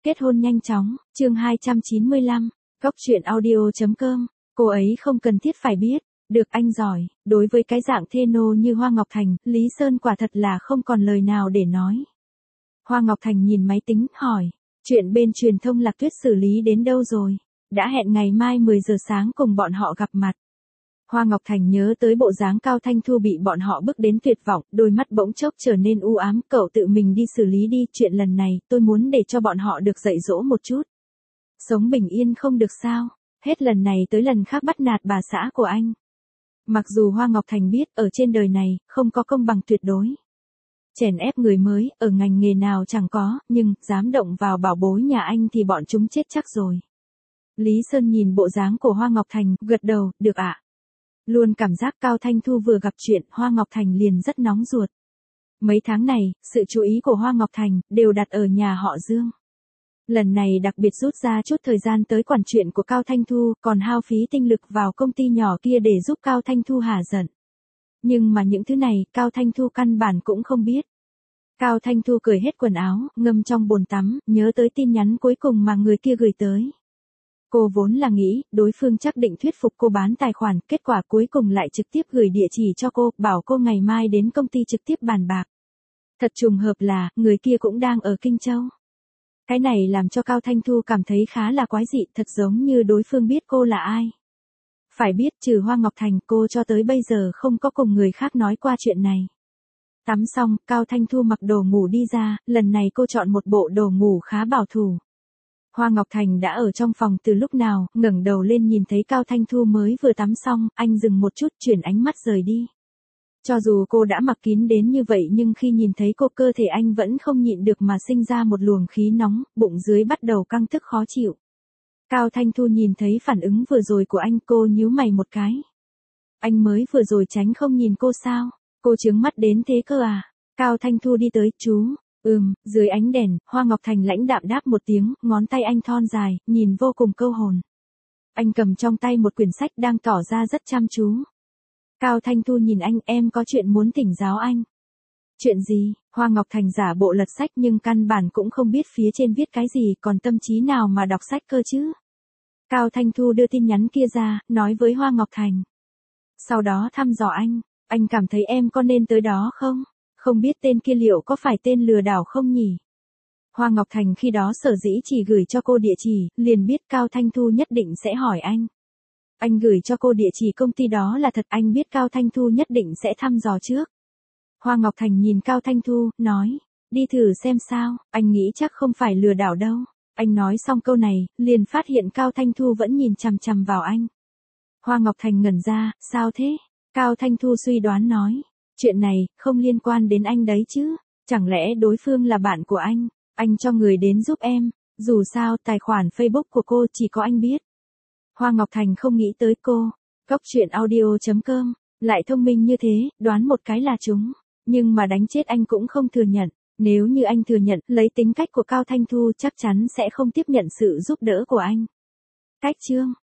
Kết hôn nhanh chóng, chương 295, Cóc truyện audio.com, cô ấy không cần thiết phải biết, được anh giỏi, đối với cái dạng thê nô như Hoa Ngọc Thành, Lý Sơn quả thật là không còn lời nào để nói. Hoa Ngọc Thành nhìn máy tính, hỏi, chuyện bên truyền thông Lạc Tuyết xử lý đến đâu rồi, đã hẹn ngày mai 10 giờ sáng cùng bọn họ gặp mặt. Hoa Ngọc Thành nhớ tới bộ dáng Cao Thanh Thu bị bọn họ bức đến tuyệt vọng, đôi mắt bỗng chốc trở nên u ám, cậu tự mình đi xử lý đi, chuyện lần này, tôi muốn để cho bọn họ được dạy dỗ một chút. Sống bình yên không được sao, hết lần này tới lần khác bắt nạt bà xã của anh. Mặc dù Hoa Ngọc Thành biết, ở trên đời này, không có công bằng tuyệt đối. Chèn ép người mới, ở ngành nghề nào chẳng có, nhưng, dám động vào bảo bối nhà anh thì bọn chúng chết chắc rồi. Lý Sơn nhìn bộ dáng của Hoa Ngọc Thành, gật đầu, được ạ. Luôn cảm giác Cao Thanh Thu vừa gặp chuyện, Hoa Ngọc Thành liền rất nóng ruột. Mấy tháng này, sự chú ý của Hoa Ngọc Thành, đều đặt ở nhà họ Dương. Lần này đặc biệt rút ra chút thời gian tới quản chuyện của Cao Thanh Thu, còn hao phí tinh lực vào công ty nhỏ kia để giúp Cao Thanh Thu hả giận. Nhưng mà những thứ này, Cao Thanh Thu căn bản cũng không biết. Cao Thanh Thu cởi hết quần áo, ngâm trong bồn tắm, nhớ tới tin nhắn cuối cùng mà người kia gửi tới. Cô vốn là nghĩ, đối phương chắc định thuyết phục cô bán tài khoản, kết quả cuối cùng lại trực tiếp gửi địa chỉ cho cô, bảo cô ngày mai đến công ty trực tiếp bàn bạc. Thật trùng hợp là, người kia cũng đang ở Kinh Châu. Cái này làm cho Cao Thanh Thu cảm thấy khá là quái dị, thật giống như đối phương biết cô là ai. Phải biết, trừ Hoa Ngọc Thành, cô cho tới bây giờ không có cùng người khác nói qua chuyện này. Tắm xong, Cao Thanh Thu mặc đồ ngủ đi ra, lần này cô chọn một bộ đồ ngủ khá bảo thủ. Hoa Ngọc Thành đã ở trong phòng từ lúc nào, ngẩng đầu lên nhìn thấy Cao Thanh Thu mới vừa tắm xong, anh dừng một chút, chuyển ánh mắt rời đi. Cho dù cô đã mặc kín đến như vậy nhưng khi nhìn thấy cô, cơ thể anh vẫn không nhịn được mà sinh ra một luồng khí nóng, bụng dưới bắt đầu căng tức khó chịu. Cao Thanh Thu nhìn thấy phản ứng vừa rồi của anh, cô nhíu mày một cái. Anh mới vừa rồi tránh không nhìn cô sao? Cô trướng mắt đến thế cơ à? Cao Thanh Thu đi tới, chú. Dưới ánh đèn, Hoa Ngọc Thành lãnh đạm đáp một tiếng, ngón tay anh thon dài, nhìn vô cùng câu hồn. Anh cầm trong tay một quyển sách đang tỏ ra rất chăm chú. Cao Thanh Thu nhìn anh, em có chuyện muốn thỉnh giáo anh. Chuyện gì? Hoa Ngọc Thành giả bộ lật sách nhưng căn bản cũng không biết phía trên viết cái gì, còn tâm trí nào mà đọc sách cơ chứ? Cao Thanh Thu đưa tin nhắn kia ra, nói với Hoa Ngọc Thành. Sau đó thăm dò anh cảm thấy em có nên tới đó không? Không biết tên kia liệu có phải tên lừa đảo không nhỉ? Hoa Ngọc Thành khi đó sở dĩ chỉ gửi cho cô địa chỉ, liền biết Cao Thanh Thu nhất định sẽ hỏi anh. Anh gửi cho cô địa chỉ công ty đó là thật, anh biết Cao Thanh Thu nhất định sẽ thăm dò trước. Hoa Ngọc Thành nhìn Cao Thanh Thu, nói, đi thử xem sao, anh nghĩ chắc không phải lừa đảo đâu. Anh nói xong câu này, liền phát hiện Cao Thanh Thu vẫn nhìn chằm chằm vào anh. Hoa Ngọc Thành ngẩn ra, sao thế? Cao Thanh Thu suy đoán nói, chuyện này, không liên quan đến anh đấy chứ, chẳng lẽ đối phương là bạn của anh cho người đến giúp em, dù sao tài khoản Facebook của cô chỉ có anh biết. Hoa Ngọc Thành không nghĩ tới cô, Cóc truyện audio.com, lại thông minh như thế, đoán một cái là chúng, nhưng mà đánh chết anh cũng không thừa nhận, nếu như anh thừa nhận, lấy tính cách của Cao Thanh Thu chắc chắn sẽ không tiếp nhận sự giúp đỡ của anh. Cách chương